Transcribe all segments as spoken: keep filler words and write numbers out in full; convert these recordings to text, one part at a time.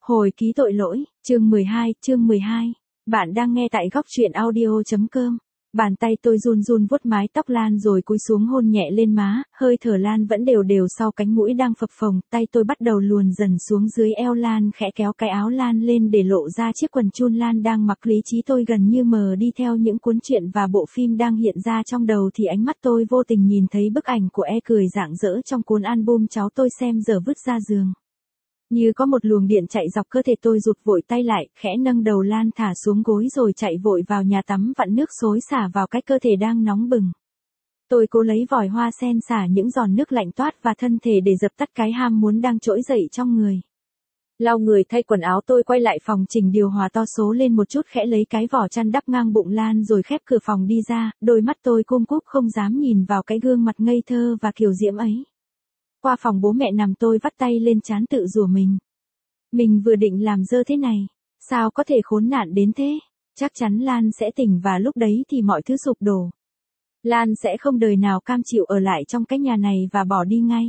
Hồi ký tội lỗi, chương mười hai, chương mười hai. Bạn đang nghe tại góc truyện audio.com. Bàn tay tôi run run vuốt mái tóc Lan rồi cúi xuống hôn nhẹ lên má, hơi thở Lan vẫn đều đều sau cánh mũi đang phập phồng, tay tôi bắt đầu luồn dần xuống dưới eo Lan khẽ kéo cái áo Lan lên để lộ ra chiếc quần chun Lan đang mặc. Lý trí tôi gần như mờ đi theo những cuốn truyện và bộ phim đang hiện ra trong đầu thì ánh mắt tôi vô tình nhìn thấy bức ảnh của E cười rạng rỡ trong cuốn album cháu tôi xem giờ vứt ra giường. Như có một luồng điện chạy dọc cơ thể tôi rụt vội tay lại, khẽ nâng đầu Lan thả xuống gối rồi chạy vội vào nhà tắm vặn nước xối xả vào cái cơ thể đang nóng bừng. Tôi cố lấy vòi hoa sen xả những giọt nước lạnh toát và thân thể để dập tắt cái ham muốn đang trỗi dậy trong người. Lau người thay quần áo tôi quay lại phòng chỉnh điều hòa to số lên một chút khẽ lấy cái vỏ chăn đắp ngang bụng Lan rồi khép cửa phòng đi ra, đôi mắt tôi côm cúp không dám nhìn vào cái gương mặt ngây thơ và kiều diễm ấy. Qua phòng bố mẹ nằm tôi vắt tay lên trán tự rủa mình. Mình vừa định làm dơ thế này, sao có thể khốn nạn đến thế? Chắc chắn Lan sẽ tỉnh và lúc đấy thì mọi thứ sụp đổ. Lan sẽ không đời nào cam chịu ở lại trong cái nhà này và bỏ đi ngay.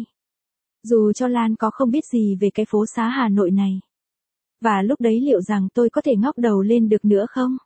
Dù cho Lan có không biết gì về cái phố xá Hà Nội này. Và lúc đấy liệu rằng tôi có thể ngóc đầu lên được nữa không?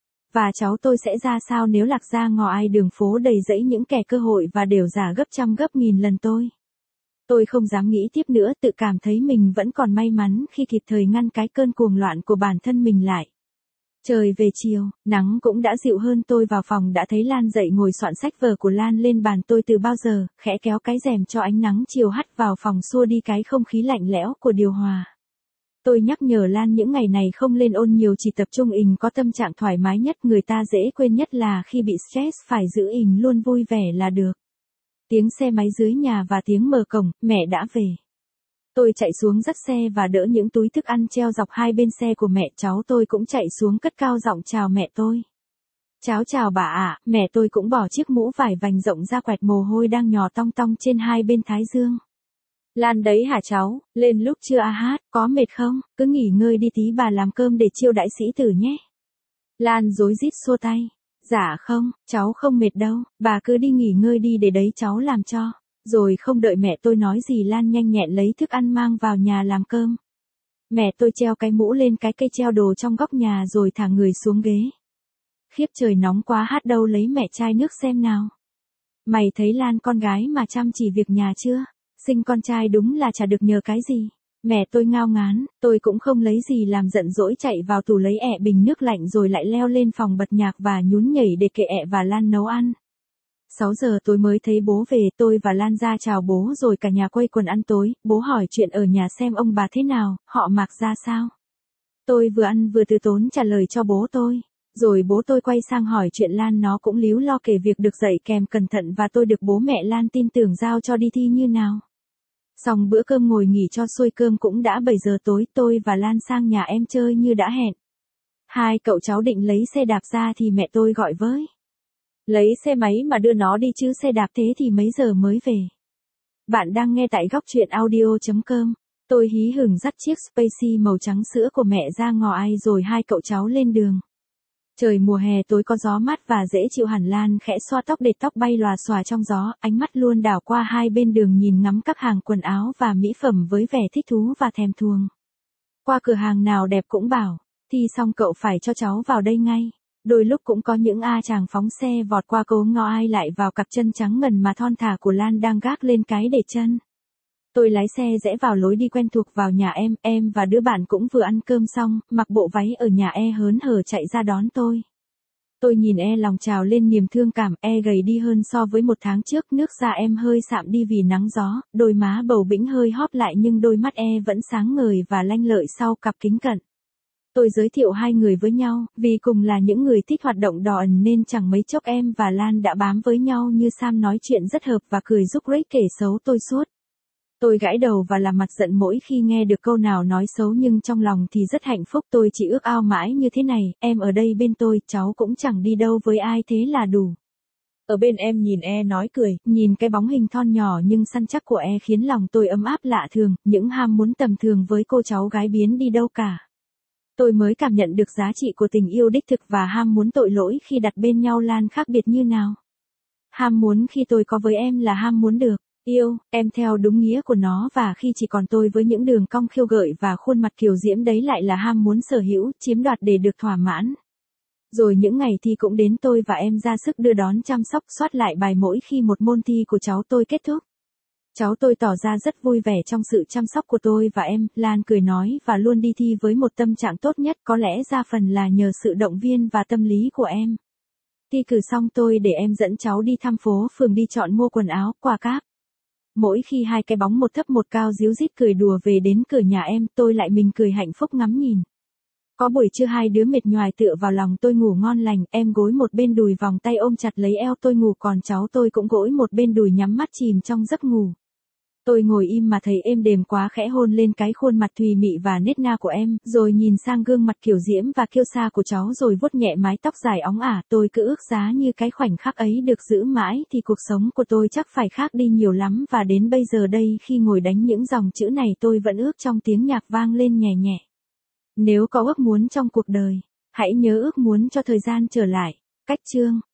Và cháu tôi sẽ ra sao nếu lạc ra ngõ ai đường phố đầy rẫy những kẻ cơ hội và đều giả gấp trăm gấp nghìn lần tôi? Tôi không dám nghĩ tiếp nữa, tự cảm thấy mình vẫn còn may mắn khi kịp thời ngăn cái cơn cuồng loạn của bản thân mình lại. Trời về chiều, nắng cũng đã dịu hơn, tôi vào phòng đã thấy Lan dậy ngồi soạn sách vở của Lan lên bàn tôi từ bao giờ, khẽ kéo cái rèm cho ánh nắng chiều hắt vào phòng xua đi cái không khí lạnh lẽo của điều hòa. Tôi nhắc nhở Lan những ngày này không lên ôn nhiều, chỉ tập trung ình có tâm trạng thoải mái nhất, người ta dễ quên nhất là khi bị stress phải giữ ình luôn vui vẻ là được. Tiếng xe máy dưới nhà và tiếng mở cổng, mẹ đã về. Tôi chạy xuống dắt xe và đỡ những túi thức ăn treo dọc hai bên xe của mẹ, cháu tôi cũng chạy xuống cất cao giọng chào mẹ tôi. Cháu chào bà ạ, mẹ tôi cũng bỏ chiếc mũ vải vành rộng ra quẹt mồ hôi đang nhò tong tong trên hai bên thái dương. Lan đấy hả cháu, lên lúc chưa a hát, có mệt không, cứ nghỉ ngơi đi tí bà làm cơm để chiêu đãi sĩ tử nhé. Lan rối rít xua tay. Dạ không, cháu không mệt đâu, bà cứ đi nghỉ ngơi đi để đấy cháu làm cho. Rồi không đợi mẹ tôi nói gì Lan nhanh nhẹn lấy thức ăn mang vào nhà làm cơm. Mẹ tôi treo cái mũ lên cái cây treo đồ trong góc nhà rồi thả người xuống ghế. Khiếp trời nóng quá, hát đâu lấy mẹ chai nước xem nào. Mày thấy Lan con gái mà chăm chỉ việc nhà chưa? Sinh con trai đúng là chả được nhờ cái gì. Mẹ tôi ngao ngán, tôi cũng không lấy gì làm giận dỗi chạy vào tủ lấy ẹ bình nước lạnh rồi lại leo lên phòng bật nhạc và nhún nhảy để kệ ẹ và Lan nấu ăn. sáu giờ tối mới thấy bố về, tôi và Lan ra chào bố rồi cả nhà quây quần ăn tối, bố hỏi chuyện ở nhà xem ông bà thế nào, họ Mạc ra sao. Tôi vừa ăn vừa từ tốn trả lời cho bố tôi, rồi bố tôi quay sang hỏi chuyện Lan, nó cũng líu lo kể việc được dạy kèm cẩn thận và tôi được bố mẹ Lan tin tưởng giao cho đi thi như nào. Xong bữa cơm ngồi nghỉ cho xuôi cơm cũng đã bảy giờ tối, tôi và Lan sang nhà em chơi như đã hẹn. Hai cậu cháu định lấy xe đạp ra thì mẹ tôi gọi với. Lấy xe máy mà đưa nó đi chứ xe đạp thế thì mấy giờ mới về. Bạn đang nghe tại góc truyện audio.com. Tôi hí hửng dắt chiếc Spacey màu trắng sữa của mẹ ra ngõ ai rồi hai cậu cháu lên đường. Trời mùa hè tối có gió mát và dễ chịu hẳn. Lan khẽ xoa tóc để tóc bay lòa xòa trong gió, ánh mắt luôn đảo qua hai bên đường nhìn ngắm các hàng quần áo và mỹ phẩm với vẻ thích thú và thèm thuồng. Qua cửa hàng nào đẹp cũng bảo, thi xong cậu phải cho cháu vào đây ngay. Đôi lúc cũng có những a chàng phóng xe vọt qua cố ngõ ai lại vào cặp chân trắng ngần mà thon thả của Lan đang gác lên cái để chân. Tôi lái xe rẽ vào lối đi quen thuộc vào nhà em, em và đứa bạn cũng vừa ăn cơm xong, mặc bộ váy ở nhà E hớn hở chạy ra đón tôi. Tôi nhìn E lòng trào lên niềm thương cảm, E gầy đi hơn so với một tháng trước, nước da em hơi sạm đi vì nắng gió, đôi má bầu bĩnh hơi hóp lại nhưng đôi mắt E vẫn sáng ngời và lanh lợi sau cặp kính cận. Tôi giới thiệu hai người với nhau, vì cùng là những người thích hoạt động đò ẩn nên chẳng mấy chốc em và Lan đã bám với nhau như Sam, nói chuyện rất hợp và cười rúc rích kể xấu tôi suốt. Tôi gãi đầu và làm mặt giận mỗi khi nghe được câu nào nói xấu nhưng trong lòng thì rất hạnh phúc. Tôi chỉ ước ao mãi như thế này, em ở đây bên tôi, cháu cũng chẳng đi đâu với ai thế là đủ. Ở bên em nhìn E nói cười, nhìn cái bóng hình thon nhỏ nhưng săn chắc của E khiến lòng tôi ấm áp lạ thường, những ham muốn tầm thường với cô cháu gái biến đi đâu cả. Tôi mới cảm nhận được giá trị của tình yêu đích thực và ham muốn tội lỗi khi đặt bên nhau Lan khác biệt như nào. Ham muốn khi tôi có với em là ham muốn được Yêu, em theo đúng nghĩa của nó và khi chỉ còn tôi với những đường cong khiêu gợi và khuôn mặt kiều diễm đấy lại là ham muốn sở hữu, chiếm đoạt để được thỏa mãn. Rồi những ngày thi cũng đến tôi và em ra sức đưa đón chăm sóc soát lại bài mỗi khi một môn thi của cháu tôi kết thúc. Cháu tôi tỏ ra rất vui vẻ trong sự chăm sóc của tôi và em, Lan cười nói và luôn đi thi với một tâm trạng tốt nhất có lẽ ra phần là nhờ sự động viên và tâm lý của em. Thi cử xong tôi để em dẫn cháu đi thăm phố phường đi chọn mua quần áo, quà cáp. Mỗi khi hai cái bóng một thấp một cao díu dít cười đùa về đến cửa nhà em tôi lại mình cười hạnh phúc ngắm nhìn. Có buổi trưa hai đứa mệt nhoài tựa vào lòng tôi ngủ ngon lành, em gối một bên đùi vòng tay ôm chặt lấy eo tôi ngủ còn cháu tôi cũng gối một bên đùi nhắm mắt chìm trong giấc ngủ. Tôi ngồi im mà thấy êm đềm quá khẽ hôn lên cái khuôn mặt thùy mị và nết na của em, rồi nhìn sang gương mặt kiểu diễm và kiêu sa của cháu rồi vuốt nhẹ mái tóc dài óng ả, tôi cứ ước giá như cái khoảnh khắc ấy được giữ mãi thì cuộc sống của tôi chắc phải khác đi nhiều lắm và đến bây giờ đây khi ngồi đánh những dòng chữ này tôi vẫn ước trong tiếng nhạc vang lên nhẹ nhẹ. Nếu có ước muốn trong cuộc đời, hãy nhớ ước muốn cho thời gian trở lại. Cách chương